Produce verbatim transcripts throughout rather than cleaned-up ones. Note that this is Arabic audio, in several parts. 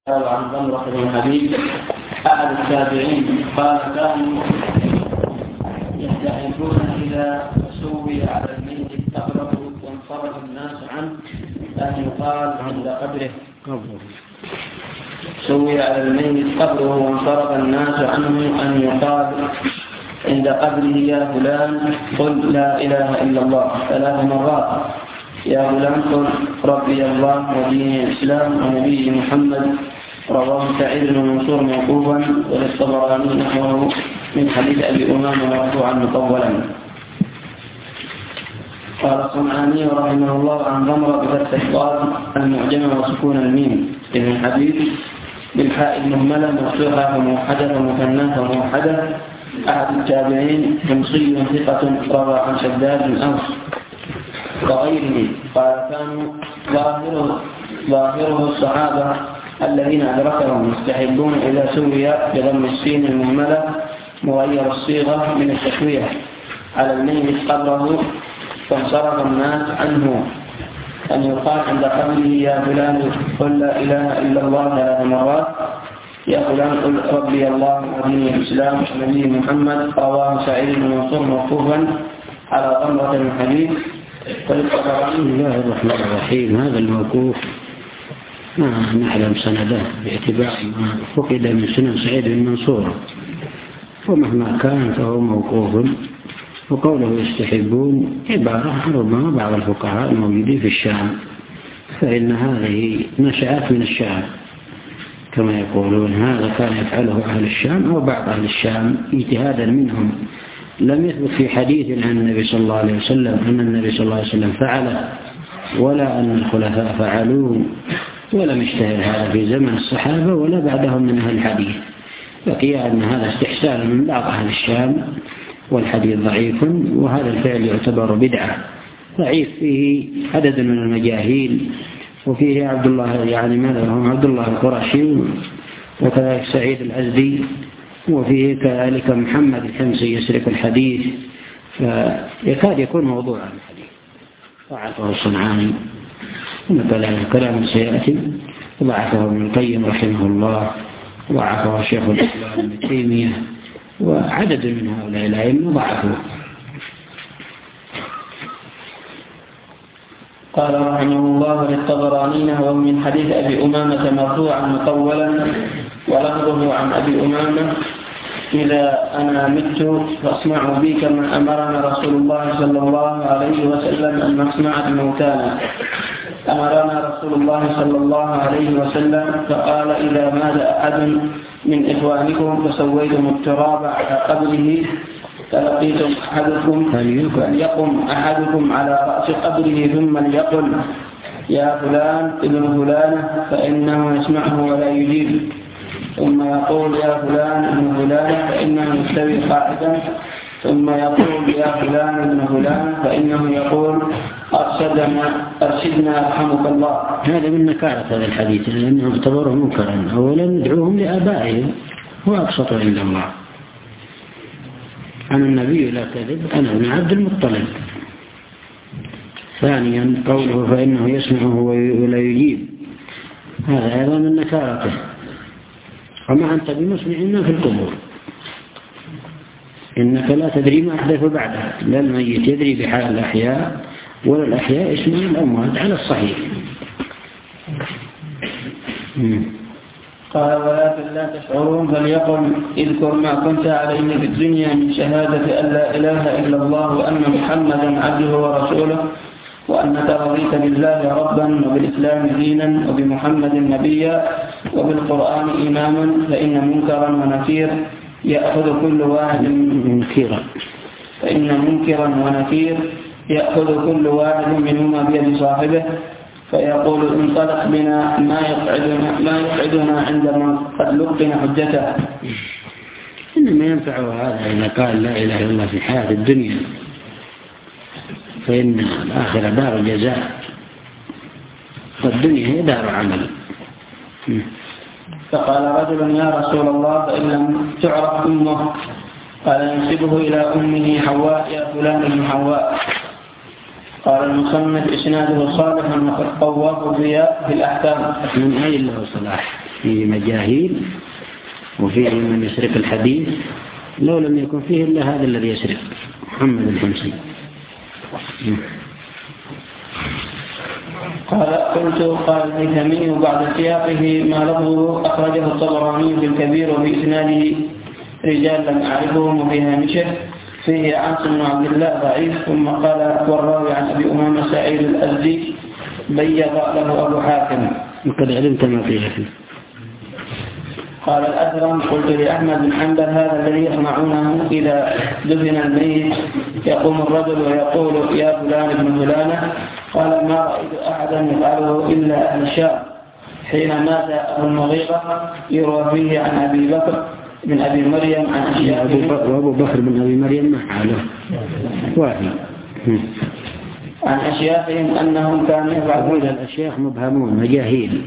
عن ضمرة بن حبيب أحد التابعين قال كانوا يستحبون إذا سوي على الميت قبره وانصرف الناس عنه أن يقال عند قبره سوي على الميت قبره وانصرف الناس عنه أن يقال عند قبره يا فلان قل لا إله إلا الله ثلاث مرات، يا فلان قل ربي الله ودين الإسلام ونبي محمد. رواه سعيد بن منصور موقوفا وللطبراني نحوه من حديث أبي أمامة مرفوعا مطولا. قال الصنعاني رحمه الله عن ضمرة بفتح الضاد المعجمة وسكون الميم ابن حبيب بالحاء المهملة مفتوحة وموحدة ومثناة وموحدة أحد التابعين حمصي ثقة روى عن شداد بن أوس وغيره. قال كانوا ظاهره ظاهره الصحابة الذين أدركهم يستحبون إذا سوي بضم السين المهملة مغير الصيغة من التسوية على الميت قبره فانصرف الناس عنه أن يقال عند قبره يا فلان قل لا إله إلا الله ثلاث مرات، يا فلان قل ربي الله ودين الإسلام ونبي محمد. رواه سعيد بن منصور موقوفا على ضمرة بن حبيب. بسم الله الرحمن الرحيم. هذا الموقوف ما نعلم سنده باعتبار ما فقد من سنن سعيد بن منصور، ومهما كان فهو موقوف. وقوله يستحبون عبارة ربما بعض الفقهاء الموجودين في الشام، فإن هذه نشأت من الشام كما يقولون، هذا كان يفعله أهل الشام أو بعض أهل الشام اجتهادا منهم. لم يثبت في حديث عن النبي صلى الله عليه وسلم أن النبي صلى الله عليه وسلم فعله ولا أن الخلفاء فعلوه، ولم يشتهر هذا في زمن الصحابة ولا بعدهم من أهل الحديث. بقي أن هذا استحسان من بعض أهل الشام، والحديث ضعيف، وهذا الفعل يعتبر بدعة. ضعيف فيه عدد من المجاهيل، وفيه عبد الله يعني ماذا هم عبد الله القرشي، وكذلك سعيد الأزدي، وفيه كذلك محمد الحمصي يسرق الحديث، فيكاد يكون موضوعا الحديث. ضعفه الصنعاني ومثلا كلام سيأتي، ضعفه ابن القيم رحمه الله، ضعفه شيخ الإسلام ابن تيمية، وعدد من هؤلاء الأئمة ضعفوه. قال رحمه الله للطبراني وهو من حديث أبي أمامة مرفوعا مطولا ولفظه عن أبي أمامة إذا أنا مت فاصنعوا بي كما أمرنا رسول الله صلى الله عليه وسلم أن نصنع بموتانا. أمرنا رسول الله صلى الله عليه وسلم فقال إذا مات أحد من إخوانكم فسويتم التراب على قبره فلقيتم أحدكم فليقم أحدكم على رأس قبره ثم ليقل يا فلان ابن فلانة فإنه يسمعه ولا يجيب، ثم يقول يا فلان ابن فلانة فإنه يستوي قاعدا، ثم يقول يا فلان ابن فلان فإنه يقول أرشدنا أرشدنا رحمك الله. هذا من نكارة هذا الحديث لأنه اعتبره منكرا. أولا ندعوهم لآبائهم وأبسط عند الله. أنا النبي لا كذب، أنا ابن عبد المطلب. ثانيا قوله فإنه يسمعه ولا يجيب، هذا أيضا من نكارته. وما أنت بمسمعنا في القبور، إنك لا تدري ما أحدث بعدها. لا الميت يدري بحال الأحياء ولا الأحياء يسمعون الأموات على الصحيح. قال ولكن لا تشعرون فليقل اذكر ما كنت عليه في الدنيا من شهادة أن لا إله إلا الله وأن محمدا عبده ورسوله، وأنك رضيت بالله ربا وبالإسلام دينا وبمحمد نبيا وبالقرآن إماما، فإن منكرا ونكير يأخذ كل واحد منكرا فإن منكرا ونكير يأخذ كل واحد منهما بيد صاحبه فيقول انطلق بنا ما يقعدنا ما يقعدنا عندما قد لقنا حجته. إنما ينفعه هذا إذا قال لا إله إلا الله في حياة الدنيا، فإن الآخرة دار الجزاء والدنيا هي دار عمل. فقال رجل يا رسول الله فإن لم تعرف أمه؟ قال ينسبه إلى أمه حواء يا فلان من حواء. قال المصنف إسناده صالح وقد قواه الضياء في الأحكام. من أين له صلاح؟ فيه مجاهيل وفيه من يسرق الحديث، لو لم يكن فيه إلا هذا الذي يسرق محمد الحمصي. قال قلت قال الهيثمي بعد سياقه ما لفظه أخرجه الطبراني في الكبير وبإسناده رجال لم أعرفهم وفي هامشه فيه عاصم بن عبد الله ضعيف. ثم قال والراوي عن أبي أمامة سعيد الأزدي بيض له أبو حاتم وقد علمت ما فيه. قال الأثرم قلت لأحمد بن حنبل هذا الذي يصنعونه إذا دفن الميت يقوم الرجل ويقول يا فلان ابن فلانة. قال ما رأيت أحدا يفعله إلا أهل الشام حين مات أبو المغيرة يروى فيه عن أبي بكر بن أبي مريم عن أشياخهم وأبو بكر بن أبي مريم ما حاله واحد عن أشياخهم أنهم كانوا يفعلون. الأشياخ مبهمون مجاهيل.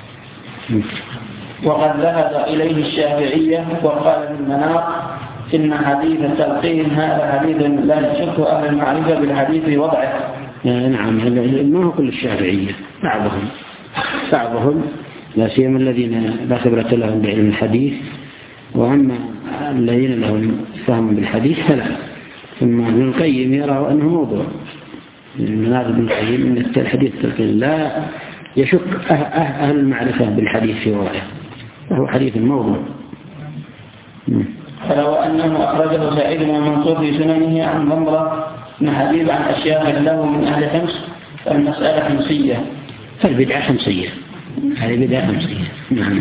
وقد ذهب إليه الشافعية وقال في المنار إن حديث التلقين هذا حديث لا يشك أهل المعرفة بالحديث بوضعه. نعم ما هو كل الشافعية، بعضهم بعضهم لا سيما الذين لا خبرة لهم بعلم الحديث، وأما الذين لهم فهم بالحديث فلا. ثم ابن القيم يرى أنه موضوع من هذا ابن القيم أن الحديث التلقين لا يشك أهل المعرفة بالحديث في وضعه، وهو حديث موضوع. فلو أنه أخرجه سعيد بن منصور في سننه عن ضمرة بن حبيب عن أشياخ له من أهل حمص فالمسألة حمصية، فالبدعة حمصية، هذه بدعة حمصية. نعم.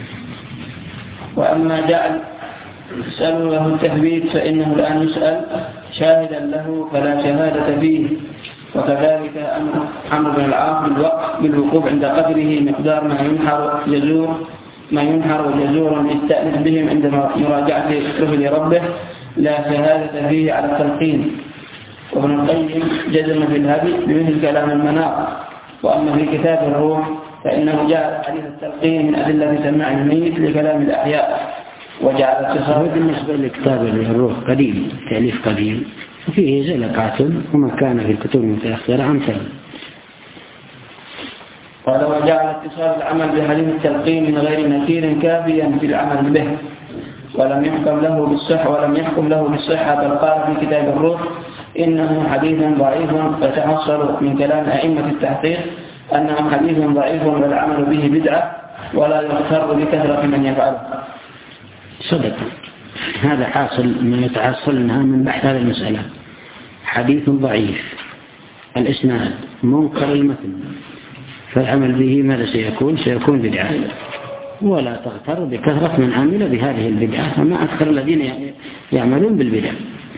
وأما جعل يسأل له التثبيت فإنه الآن يسأل شاهدا له فلا شهادة فيه. وكذلك أمر عمرو بن العاص بالوقف بالوقوف عند قدره مقدار ما ينحر جزور ما ينحر جزور يستأنس بهم عند مراجعة ذكره لربه لا شهادة فيه على التلقين. وابن القيم جزم في الهدي بمثل كلام المنار. وأما في كتاب الروح فإنه جعل حديث التلقين من أدلة سماع الميت لكلام الأحياء وجعل اتصال. بالنسبة لكتاب الروح قديم، تأليف قديم وفيه زلقات وما كان في الكتب المتأخرة أمثل. قال وجعل اتصال العمل بحديث التلقين من غير نكير كافيا في العمل به، ولم يحكم له بالصحة ولم يحكم له بالصحة بل قال في كتاب الروح إنه حديث ضعيف فتحصل من كلام أئمة التحقيق أنه حديث ضعيف والعمل به بدعة ولا يغتر بكثرة من يفعله. صدق، هذا حاصل ما يتحصل منها من بحث هذه المسألة. حديث ضعيف الإسناد منكر المتن فالعمل به ماذا سيكون؟ سيكون بدعة، ولا تغتر بكثرة من عمل بهذه البدعة فما أكثر الذين يعملون بالبدع.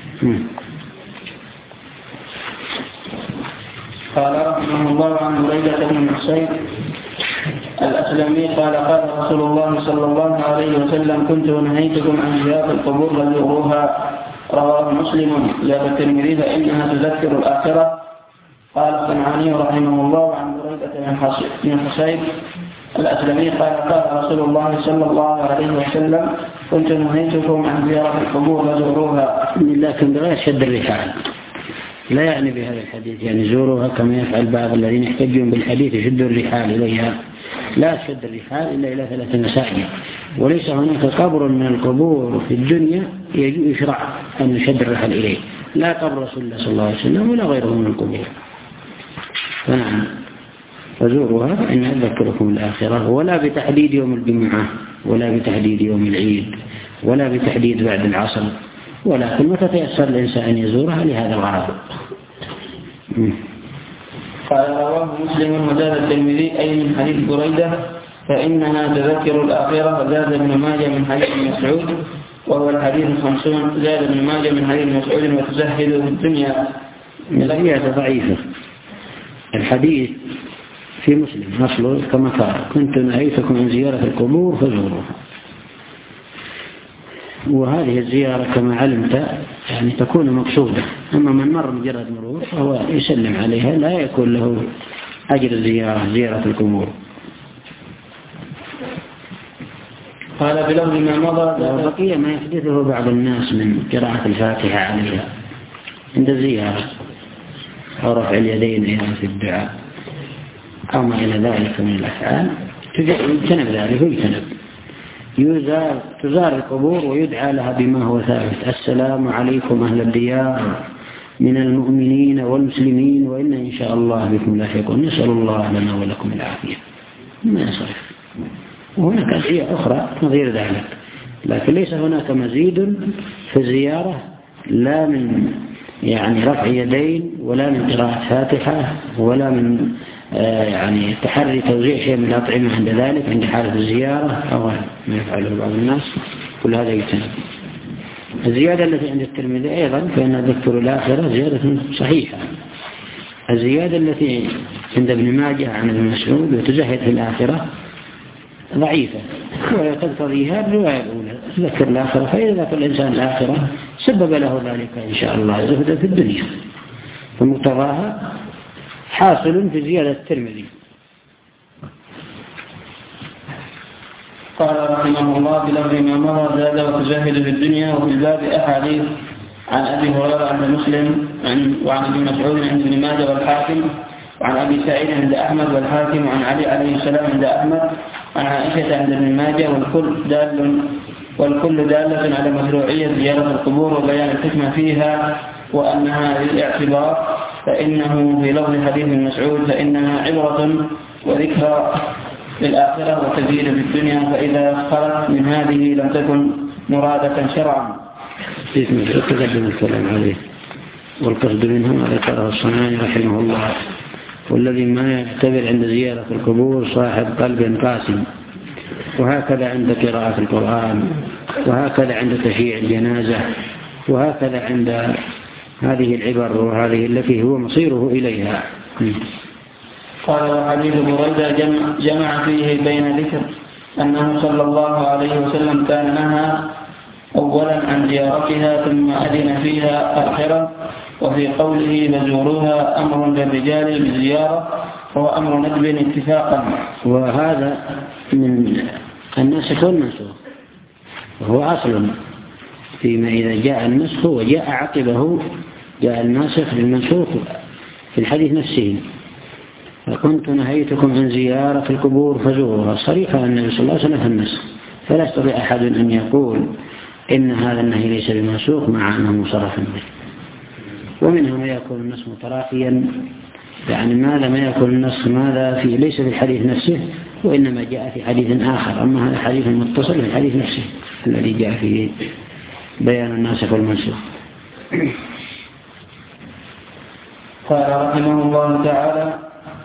قال رحمه الله عن بريدة بن حصين الأسلمي قال قال رسول الله صلى الله عليه وسلم كنت نهيتكم عن زيارة القبور فزوروها. رواه مسلم. زاد الترمذي فإنها تذكر الآخرة. قال الصنعاني رحمه الله عن بريدة بن حصين الأسلمي قال قال رسول الله صلى الله عليه وسلم كنت نهيتكم عن زيارة القبور فزوروها. لكن بغير شد الرحال، لا يعني بهذا الحديث يعني زوروها كما يفعل بعض الذين يحتجون بالحديث يشدوا الرحال إليها. لا تشد الرحال إلا إلى ثلاث مساجد، وليس هناك قبر من القبور في الدنيا يشرع أن يشد الرحال إليه، لا قبر رسول الله صلى الله عليه وسلم ولا غيره من القبور. فنعم فزوروها فإنها تذكركم الآخرة، ولا بتحديد يوم الجمعة ولا بتحديد يوم العيد ولا بتحديد بعد العصر، ولكن متى تيسر الإنسان أن يزورها لهذا الغرض. قال رواه مسلم وزاد الترمذي أي من حديث بريدة فإنها تذكر الآخرة. وزاد ابن ماجه من حديث مسعود وهو الحديث الخمسون. زاد ابن ماجه من حديث مسعود وتزهد في الدنيا. زيادة ضعيفة. الحديث في مسلم أصله كما قال كنت نهيتكم عن زيارة القبور فزوروها، وهذه الزيارة كما علمت يعني تكون مقصودة. أما من مر مجرد مرور فهو يسلم عليها لا يكون له أجر الزيارة زيارة القبور. قال بلغ ما مضى وبقي ما يحدثه بعض الناس من قراءة الفاتحة عليها عند الزيارة أو رفع اليدين في الدعاء أو ما إلى ذلك من الأفعال يجتنب ذلك ويجتنب. يزار تزار القبور ويدعى لها بما هو ثابت: السلام عليكم أهل الديار من المؤمنين والمسلمين وإن إن شاء الله بكم لاحقون، نسأل الله لنا ولكم العافية. ما يصرف. وهناك أدعية أخرى نظير ذلك، لكن ليس هناك مزيد في الزيارة، لا من يعني رفع يدين ولا من قراءة فاتحة ولا من آه يعني تحري توزيع شيء من الأطعمة عند ذلك عند حالة الزيارة أو ما يفعله بعض الناس. كل هذا يجتنب. الزيادة التي عند الترمذي أيضا فإن ذكر الآخرة زيادة صحيحة. الزيادة التي عند ابن ماجه عن ابن مسعود وتزهد في الآخرة ضعيفة، وتقتضيها الرواية الأولى ذكر الآخرة، فإذا ذكر الإنسان الآخرة سبب له ذلك إن شاء الله زهدا في الدنيا، فمقتضاها حاصل في زيادة الترمذي. قال رحمه الله بلفظ ما مضى زاد وتزهد في الدنيا. وفي الباب أحاديث عن أبي هريرة عند مسلم وعن ابن مسعود عند ابن ماجه والحاكم، وعن أبي سعيد عند أحمد والحاكم، وعن علي عليه السلام عند أحمد، وعن عائشة عند ابن ماجه، والكل دال والكل دالة على مشروعية زيارة القبور وبيان الحكمة فيها وأنها للاعتبار، فإنه في لفظ حديث مسعود فإنها عبرة وذكرى للآخرة وتزيد في الدنيا، فإذا خرجت من هذه لم تكن مرادة شرعا. تقدم الكلام عليه، والقصد منه ما ذكره الصنعاني رحمه الله: والذي ما يعتبر عند زيارة القبور صاحب قلب قاسم. وهكذا عند قراءة القرآن، وهكذا عند تشييع الجنازة، وهكذا عند هذه العبر وهذه التي هو مصيره إليها. قال وحديث بريدة جمع, جمع فيه بين ذكر أنه صلى الله عليه وسلم كان نهى أولا عن زيارتها ثم أذن فيها آخرا، وفي قوله بزوروها أمر للرجال بالزيارة هو أمر ندب اتفاقا. وهذا من الناسخ والمنسوخ، وهو أصل فيما إذا جاء النسخ وجاء عقبه جاء الناسخ للمنسوخ في الحديث نفسه: فكنت نهيتكم عن زيارة القبور فزوروها. صريحة النبي صلى الله عليه وسلم في النسخ، فلا يستطيع أحد أن يقول إن هذا النهي ليس بمنسوخ مع أنه مصرح به. ومنه ما يكون النسخ متراخيا، يعني ماذا ما يكون النسخ ماذا في ليس في الحديث نفسه وإنما جاء في حديث آخر، أما هذا حديث متصل في الحديث نفسه الذي جاء فيه بيان الناسخ والمنسوخ. قال رحمه الله تعالى: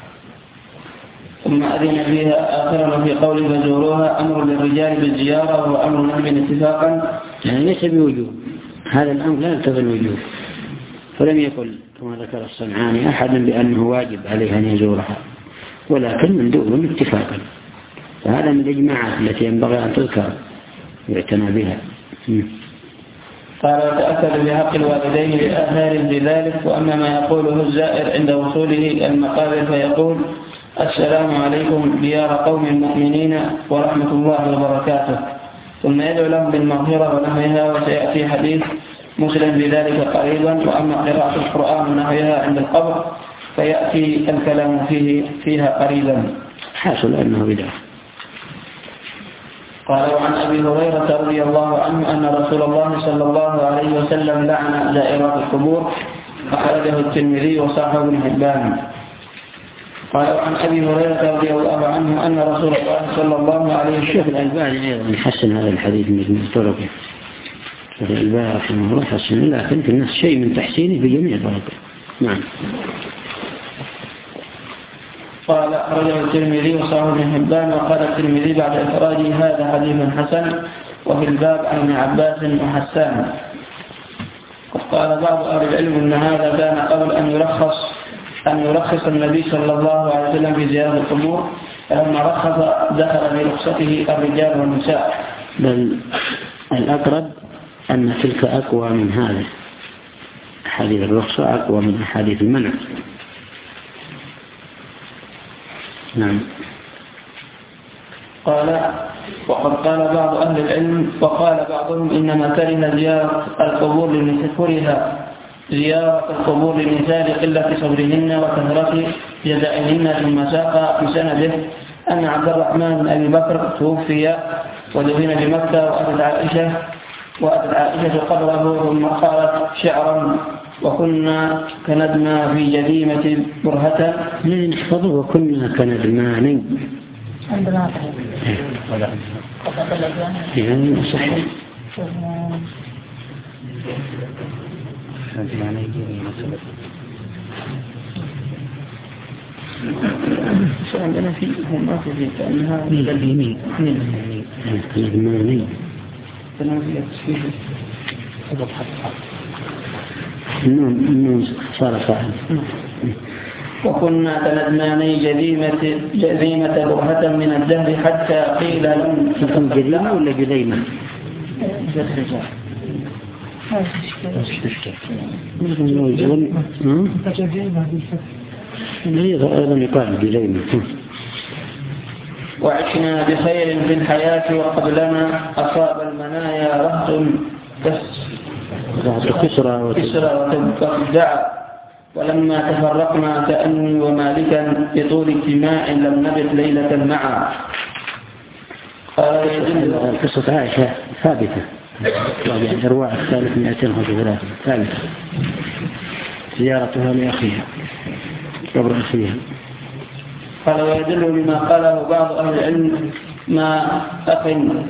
ثم أذن فيها آخرا، في قوله فزوروها أمر للرجال بالزيارة وهو أمر نهم اتفاقا، يعني ليس بوجوب، هذا الأمر لا يقتضي الوجوب، فلم يقل كما ذكر الصنعاني أحد بأنه واجب عليه أن يزورها، ولكن مندوب اتفاقا، فهذا من الإجماعات التي ينبغي أن تذكر ويعتنى بها. قال وتأكد بحق الوالدين بآثار بذلك. وأما ما يقوله الزائر عند وصوله المقابر فيقول: السلام عليكم ديار قوم المؤمنين ورحمة الله وبركاته، ثم يدعو لهم بالمغفرة ونحوها، وسيأتي حديث مسلم بذلك قريبا. وأما قراءة القرآن ونحوها عند القبر فيأتي الكلام فيه فيها قريبا. حاصل أنه بدعة. قال وعن أبي هريرة رضي الله عنه أن رسول الله صلى الله عليه وسلم لعن زائرات القبور، أخرجه الترمذي وصححه ابن حبان. قال وعن أبي هريرة رضي الله عنه أن رسول الله صلى الله عليه وسلم الشيخ الألباني أيضا يحسن هذا الحديث من طرقه، الشيخ الألباني رحمه الله يحسن، لكن في الناس شيء من تحسينه في جميع طرقه. نعم. قال أخرجه الترمذي وصححه ابن حبان. وقال الترمذي بعد إخراجه هذا حديث حسن، وفي الباب عن ابن عباس وحسان. وقال بعض أهل العلم أن هذا كان قبل أن يرخص أن يرخص النبي صلى الله عليه وسلم في زيارة القبور، فلما رخص دخل في رخصته الرجال والنساء. بل الأقرب أن تلك أقوى من هذا، حديث الرخصة أقوى من حديث المنع. نعم. قال وقد قال بعض أهل العلم وقال بعضهم إنما كره زيارة القبور لنسفرها زيارة القبور للنساء لقلة صبرهن وكثرة جزائهن، ثم ساق بسنده أن عبد الرحمن بن أبي بكر توفي ودفن بمكة وأتت عائشة وأتت عائشة قبره ثم قالت شعرا وكنا كندما في جريمة برهة من نحفظه وكنا كندمان عندنا يعني صحيح عندنا في ما في في كأنها اليمين كندماني تنازلت فيه النون صار فاعل. وكنا كندماني جذيمة جذيمة برهة من الدهر حتى قيل لهم تكون جذيمة ولا جذيمة؟ جذيمة أيضا يقال جذيمة. وعشنا بخير في الحياة وقبلنا أصاب المنايا رهط كسرى وتبدع ولما تفرقنا كأني ومالكا بطول اجتماع لم نبت ليلة معا. قصة عائشة ثابتة يعني إرواع الثالث مئتين وخمسة وثلاثين ثابتة زيارتها لأخيها قبر أخيها. قال ويدل بما قاله بعض أهل العلم ما أخ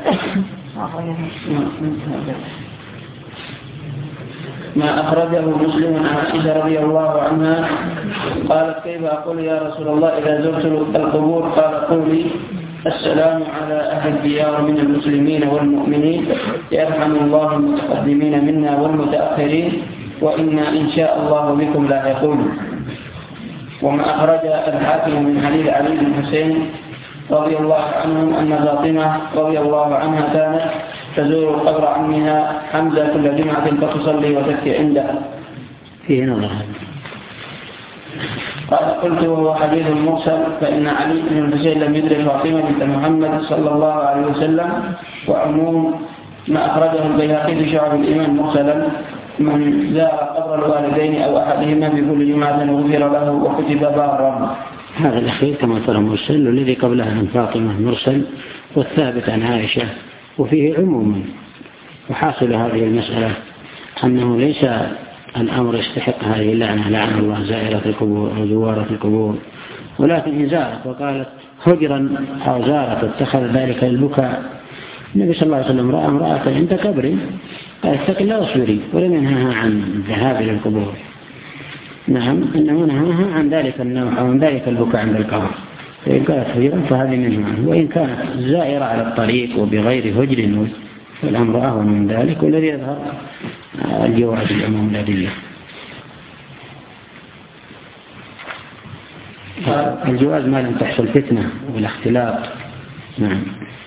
ما أخرجه مسلم عن عائشة رضي الله عنها قالت كيف أقول يا رسول الله إذا زرت القبور؟ قال قولي السلام على أهل الديار من المسلمين والمؤمنين يرحم الله المتقدمين منا والمتأخرين وإنا إن شاء الله بكم لاحقون. وما أخرج الحاكم من حديث علي بن حسين رضي الله عنهم أن فاطمة رضي الله عنها كانت تزور قبر عمها حمزة كل جمعة فتصلي وتبكي عنده. فيه نظر. قال قلت وهو حديث مرسل فإن علي بن الحسين لم يدرك فاطمة بنت محمد صلى الله عليه وسلم. وعموم ما أخرجه البيهقي في شعب الإيمان مرسلا من زار قبر الوالدين أو أحدهما في كل جمعة غفر له وكتب بارا. هذا الأخير كما ترى مرسل والذي قبلها عن فاطمة مرسل والثابت عن عائشة وفيه عموما. وحاصل هذه المسألة أنه ليس الأمر يستحق هذه اللعنة لعن الله زائرة القبور أو زوارة القبور ولكن إن زارت وقالت هجرا أو زارت اتخذ ذلك البكاء. النبي صلى الله عليه وسلم رأى امرأة عند قبر قال اتق الله واصبري ولم ينهاها عن الذهاب إلى القبور. نعم إنما نهاها عن ذلك النوع أو عن ذلك البكاء عند القبر. فإن كانت هجرا فهذه منها. وإن كانت زائرة على الطريق وبغير هجر فالأمر أهون من ذلك والذي يظهر الجواز العموم الأدلة. الجواز ما لم تحصل فتنة والاختلاط. نعم.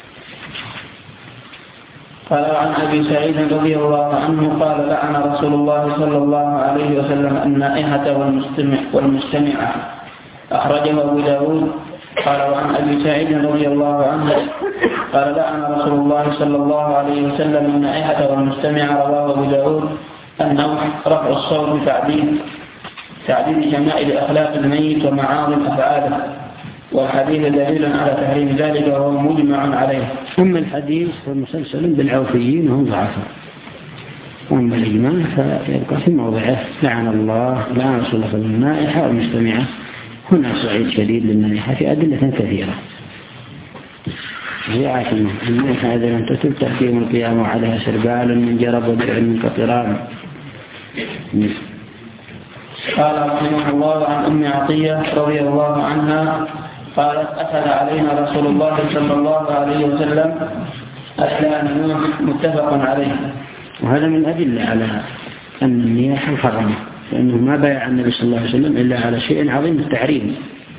قال عن أبي سعيد رضي الله عنه قال لعن رسول الله صلى الله عليه وسلم النائحة والمستمع والمستمعة أخرجه أبو داود. قال وعن أبي سعيد رضي الله عنه قال لعن رسول الله صلى الله عليه وسلم النائحة والمستمعة رواه أبو داود. أنه رفع الصوت بتعديل تعديل شمائل أخلاق الميت ومعاظم أفعاله والحديث دليل على تحريم ذلك وهو مجمع عليه. أما الحديث فمسلسل بالعوفيين وهم ضعفاء. أما الإجماع فيبقى في موضعه لعن الله لعن رسول الله صلى الله عليه وسلم النائحة والمستمعة. هنا صعيد شديد للنائحة في أدلة كثيرة. هي عاشمة النائحة إذا لم تتب تأتي يوم القيامة وعليها سربال من جرب ودرع من قطران. قال رحمه الله عن أم عطية رضي الله عنها قالت أخذ علينا رسول الله صلى الله عليه وسلم أسلام نوح متفق عليه. وهذا من أدلة على أن النياحة محرمة لأنه ما بايع النبي صلى الله عليه وسلم إلا على شيء عظيم التحريم.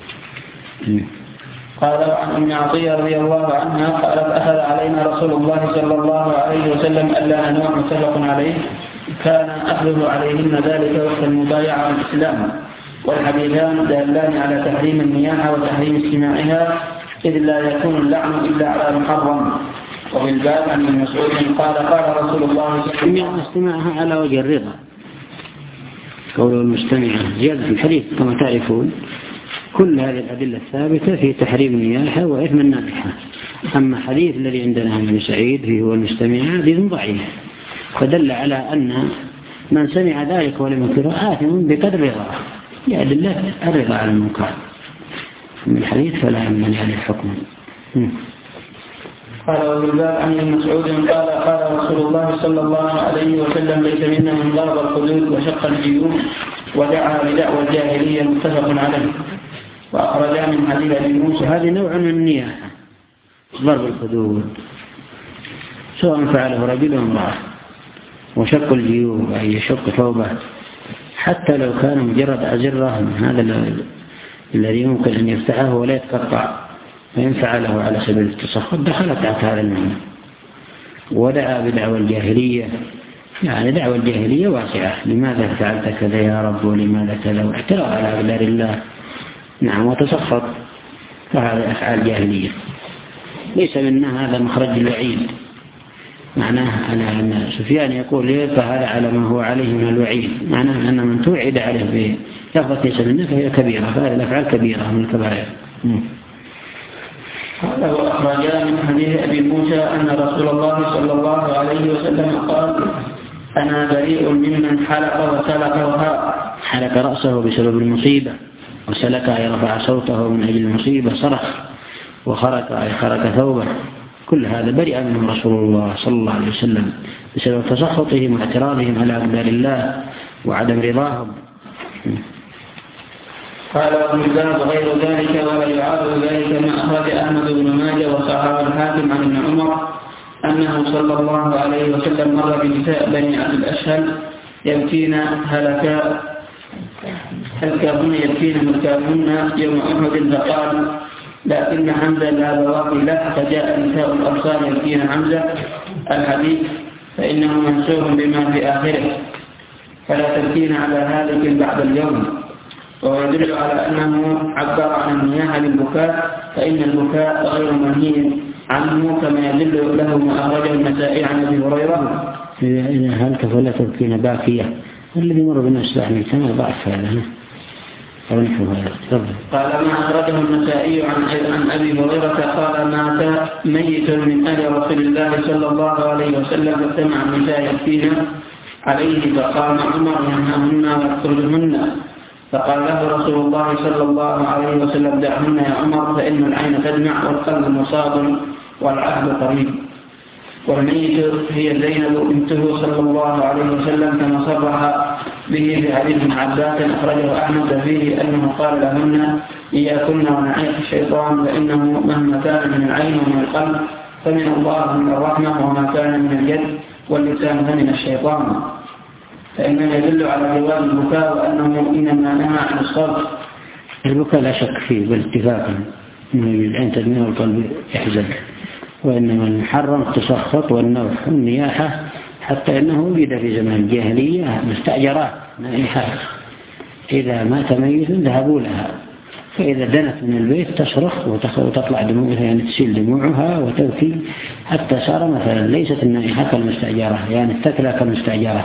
قال عن أم عطية رضي الله عنها قالت أخذ علينا رسول الله صلى الله عليه وسلم ألا نوح متفق عليه كان أخذه عليهن ذلك وقت المبايعة والإسلام. والحديثان دالان على تحريم النياحة وتحريم استماعها إذ لا يكون اللعن إلا على محرم. وبالباب عن ابن مسعود قال قال رسول الله صلى الله عليه وسلم استماعها على وجه الرضا. قول المستمعة زيادة الحديث كما تعرفون كل هذه الأدلة الثابتة في تحريم النياحة وإثم النائحة. أما حديث الذي عندنا عن ابن سعيد فيه هو المستمع حديث ضعيف، فدل على أن من سمع ذلك ولم ينكره آثم بقدر رضاه، لأدلة الرضا على المنكر من الحديث فلا يمنع عليه الحكم. قال وفي الباب عن ابن مسعود قال قال رسول الله صلى الله عليه وسلم ليس منا من ضرب الحدود وشق الجيوب ودعا بدعوى الجاهلية متفق عليه. وأخرجا من حديث أبي موسى. هذه نوع من النياحة، ضرب الحدود سواء فعله رجل أو امرأة، وشق الجيوب أي يشق ثوبه حتى لو كان مجرد أزرة من هذا الذي يمكن أن يفتحه ولا يتقطع، فإن فعله على سبيل التسخط دخلت تحت هذا المعنى. ودعا بدعوى الجاهلية، يعني دعوى الجاهلية واسعة، لماذا فعلت كذا يا رب ولماذا كذا، واعتراض على أقدار الله، نعم، وتسخط، فهذا أفعال جاهلية ليس منا هذا مخرج الوعيد. معناه أن سفيان يقول ليه فهذا على ما هو عليه من الوعيد، معناه أن من توعد عليه بلفظة ليس منا فهي كبيرة، فهذه الأفعال كبيرة من الكبائر. قال وأخرجا من حديث أبي موسى أن رسول الله صلى الله عليه وسلم قال أنا بريء ممن حلق وسلق وهاء. حلق رأسه بسبب المصيبة، وسلك أي رفع صوته من أجل المصيبة، صرخ، وخرق أي خرق ثوبه، كل هذا برئ منه رسول الله صلى الله عليه وسلم بسبب تسخطهم واعتراضهم على أقدار الله وعدم رضاهم. قال وفي الباب غير ذلك ولا يعارض ذلك ما أخرج أحمد بن ماجه وصححه الحاكم عن ابن عمر أنه صلى الله عليه وسلم مر بنساء بني عبد الأشهل يبكين هلكاء هلكاهن يبكين ملكاهن يوم أحد، فقال لكن حمزة لا بواقي له، فجاء نساء الأبصار يبكين حمزة الحديث فإنه منسوخ بما في آخره، فلا تبكين على هالك بعد اليوم. ويدل على أنه عبر عن النياحة بالبكاء، فإن البكاء غير منهي عنه كما يدل له ما أخرجه النسائي عن أبي هريرة إذا هلك فلا تبكين باكية، الذي مر بالناس يعني كما ضعف هذا. قال ما أخرجه النسائي عن أبي هريرة قال مات ميت من آل رسول الله صلى الله عليه وسلم فاجتمع النساء يبكين عليه، فقام عمر ينهاهن ويقتلهن، فقال له رسول الله صلى الله عليه وسلم دعهن يا عمر فإن العين تدمع والقلب مصاب والعهد قريب. والميت هي زينب بنته صلى الله عليه وسلم كما صرح به في حديث ابن عباس أخرجه أحمد فيه أنه قال لهن إياكن ونعيش الشيطان فإنه مهما كان من العين ومن القلب فمن الله من الرحمة، وما كان من اليد واللسان فمن الشيطان، فإنه يدل على جواز البكاء وأنه إنما نهى عن الصبر. البكاء لا شك فيه بالاتفاق من العين تدمير والقلب يحزن، وإنما المحرم التسخط والنوح والنياحة، حتى إنه وجد في زمان الجاهلية مستأجرات نائحات إذا مات ميت ذهبوا لها، فإذا دنت من البيت تصرخ وتطلع دموعها، يعني تسيل دموعها وتبكي حتى صار مثلا ليست النائحة كالمستأجرة، يعني التكلى كالمستأجرة.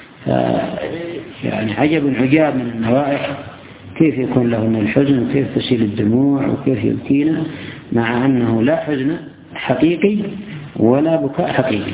يعني عجب عجاب من النوائح كيف يكون لهن الحزن وكيف تسيل الدموع وكيف يبكين، مع أنه لا حزن حقيقي ولا بكاء حقيقي.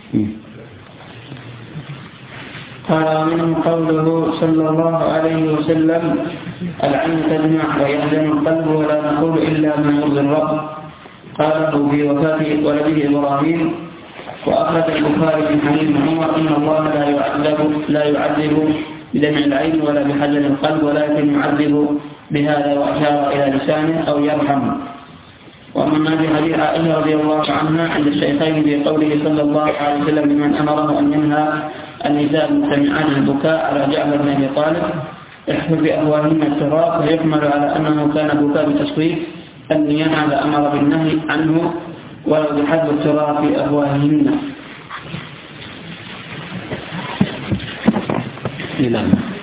قال منه قوله صلى الله عليه وسلم العين تدمع ويحزن القلب ولا نقول إلا ما يرضي الرب، قاله في وفاة ولده إبراهيم. وأخرج البخاري من حديث عمر إن الله لا يعذب لا يعذب بدمع العين ولا بحزن القلب ولكن يعذب بهذا، وأشار إلى لسانه أو يرحم. وأما في حديث عائشة رضي الله عنها عند الشيخين في قوله صلى الله عليه وسلم لمن أمره أن ينهى النساء المستمعات البكاء على جعفر بن أبي طالب احفظ بأفواههن التراب، ويحمل على أنه كان بكاء بتصويت النياحة فأمر بالنهي عنه ولو بحذف التراب في أفواههن.